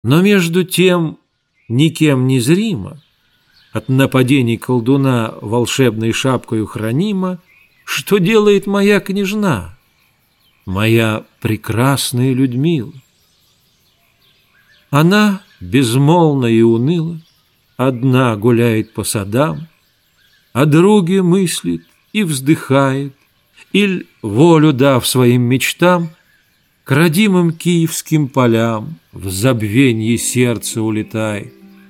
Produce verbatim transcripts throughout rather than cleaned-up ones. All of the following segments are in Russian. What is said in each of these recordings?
Но между тем никем не зримо, от нападений колдуна волшебной шапкою хранима, что делает моя княжна, моя прекрасная Людмила. Она безмолвно и уныло одна гуляет по садам, о друге мыслит и вздыхает, иль, волю дав своим мечтам, к родимым киевским полям в забвенье сердце улетает.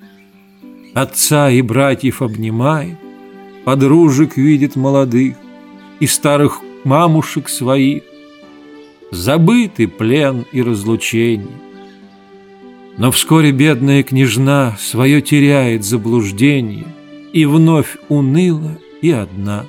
Отца и братьев обнимает, подружек видит молодых и старых мамушек своих. Забыты плен и разлучение. Но вскоре бедная княжна свое теряет заблуждение и вновь уныла и одна.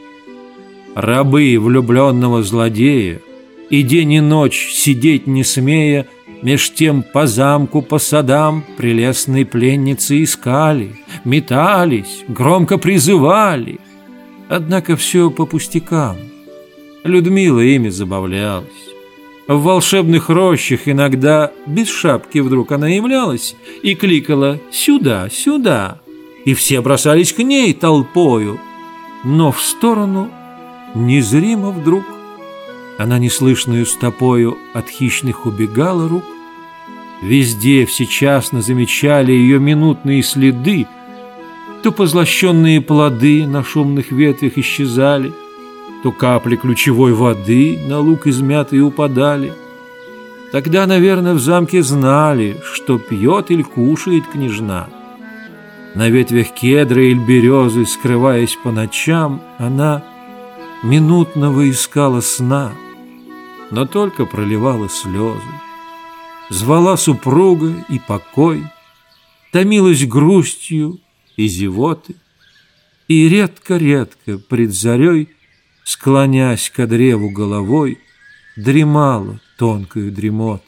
Рабы влюбленного злодея и день и ночь сидеть не смея, меж тем по замку, по садам прелестные пленницы искали, метались, громко призывали. Однако все по пустякам. Людмила ими забавлялась. В волшебных рощах иногда без шапки вдруг она являлась и кликала «сюда, сюда», и все бросались к ней толпою. Но в сторону незримо вдруг она неслышную стопою от хищных убегала рук. Везде всечасно замечали ее минутные следы, то позлощенные плоды на шумных ветвях исчезали, то капли ключевой воды на луг измятые упадали. Тогда, наверное, в замке знали, что пьет или кушает княжна. На ветвях кедра или березы, скрываясь по ночам, она минутного искала сна, но только проливала слезы. Звала супруга и покой, томилась грустью и зевоты, и редко-редко пред зарей, склонясь ко древу головой, дремала тонкою дремот.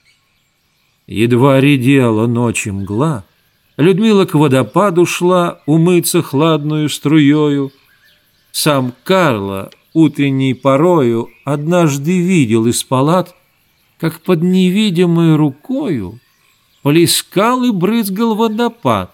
Едва редела ночи мгла, Людмила к водопаду шла умыться хладную струёю. Сам Карло утренней порою однажды видел из палат, как под невидимой рукою плескал и брызгал водопад.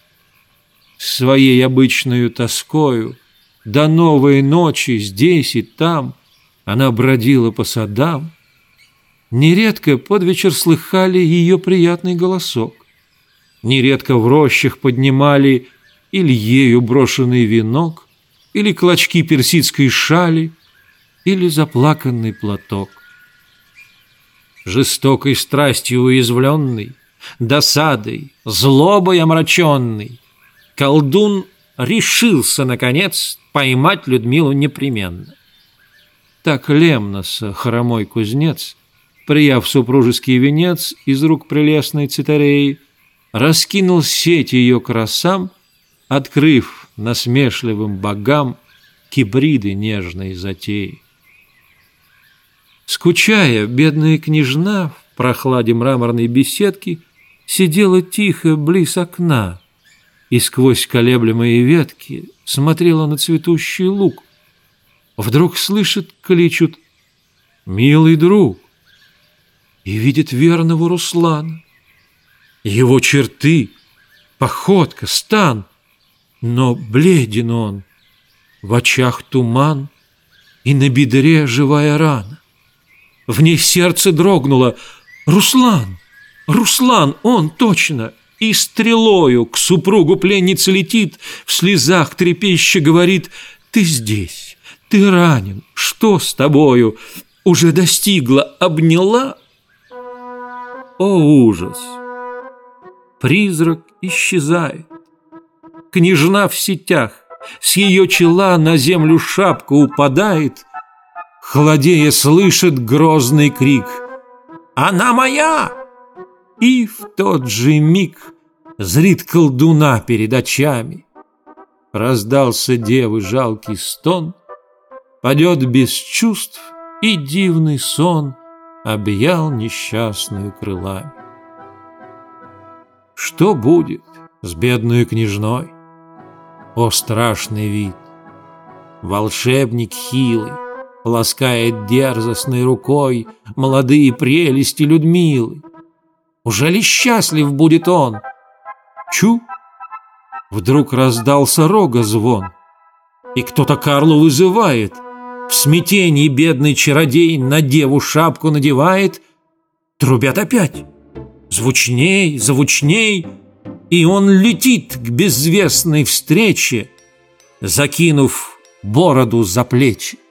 Своей обычною тоскою до новой ночи здесь и там она бродила по садам. Нередко под вечер слыхали ее приятный голосок, нередко в рощах поднимали или ею брошенный венок, или клочки персидской шали, или заплаканный платок. Жестокой страстью уязвленный, досадой, злобой омраченный, колдун решился, наконец, поймать Людмилу непременно. Так Лемноса, хромой кузнец, прияв супружеский венец из рук прелестной Цитареи, раскинул сеть ее красам, открыв насмешливым богам киприды нежной затеи. Скучая, бедная княжна в прохладе мраморной беседки сидела тихо близ окна и сквозь колеблемые ветки смотрела на цветущий луг. Вдруг слышит, кличут «Милый друг!» и видит верного Руслана. Его черты, походка, стан, но бледен он, в очах туман и на бедре живая рана. В ней сердце дрогнуло. Руслан! Руслан! Он точно! И стрелою к супругу пленницы летит, в слезах трепеща говорит: «Ты здесь, ты ранен, что с тобою?» Уже достигла, обняла. О, ужас! Призрак исчезает. Княжна в сетях, с ее чела на землю шапка упадает. Холодея слышит грозный крик: «Она моя!» И в тот же миг зрит колдуна перед очами. Раздался девы жалкий стон, падет без чувств, и дивный сон объял несчастную крылами. Что будет с бедной княжной? О, страшный вид! Волшебник хилый ласкает дерзостной рукой молодые прелести Людмилы. Уже ли счастлив будет он? Чу! Вдруг раздался рога звон, и кто-то Карлу вызывает. В смятении бедный чародей на деву шапку надевает. Трубят опять. Звучней, звучней, и он летит к безвестной встрече, закинув бороду за плечи.